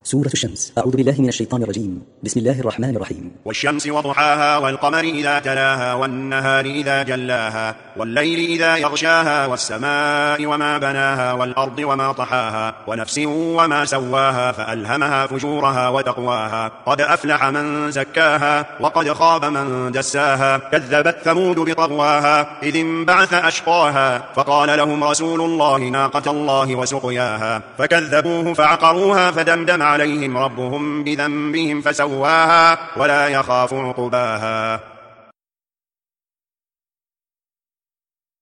سورة الشمس. أعوذ بالله من الشيطان الرجيم. بسم الله الرحمن الرحيم. والشمس وضحاها والقمر إذا تلاها والنهار إذا جلاها والليل إذا يغشاها والسماء وما بناها والأرض وما طحاها ونفس وما سواها فألهمها فجورها وتقواها قد أفلح من زكاها وقد خاب من دساها كذبت ثمود بطغواها إذ انبعث أشقاها فقال لهم رسول الله ناقة الله وسقياها فكذبوه فعقروها فدمدم عليهم ربهم بذنبهم فسواها ولا يخاف عقباها.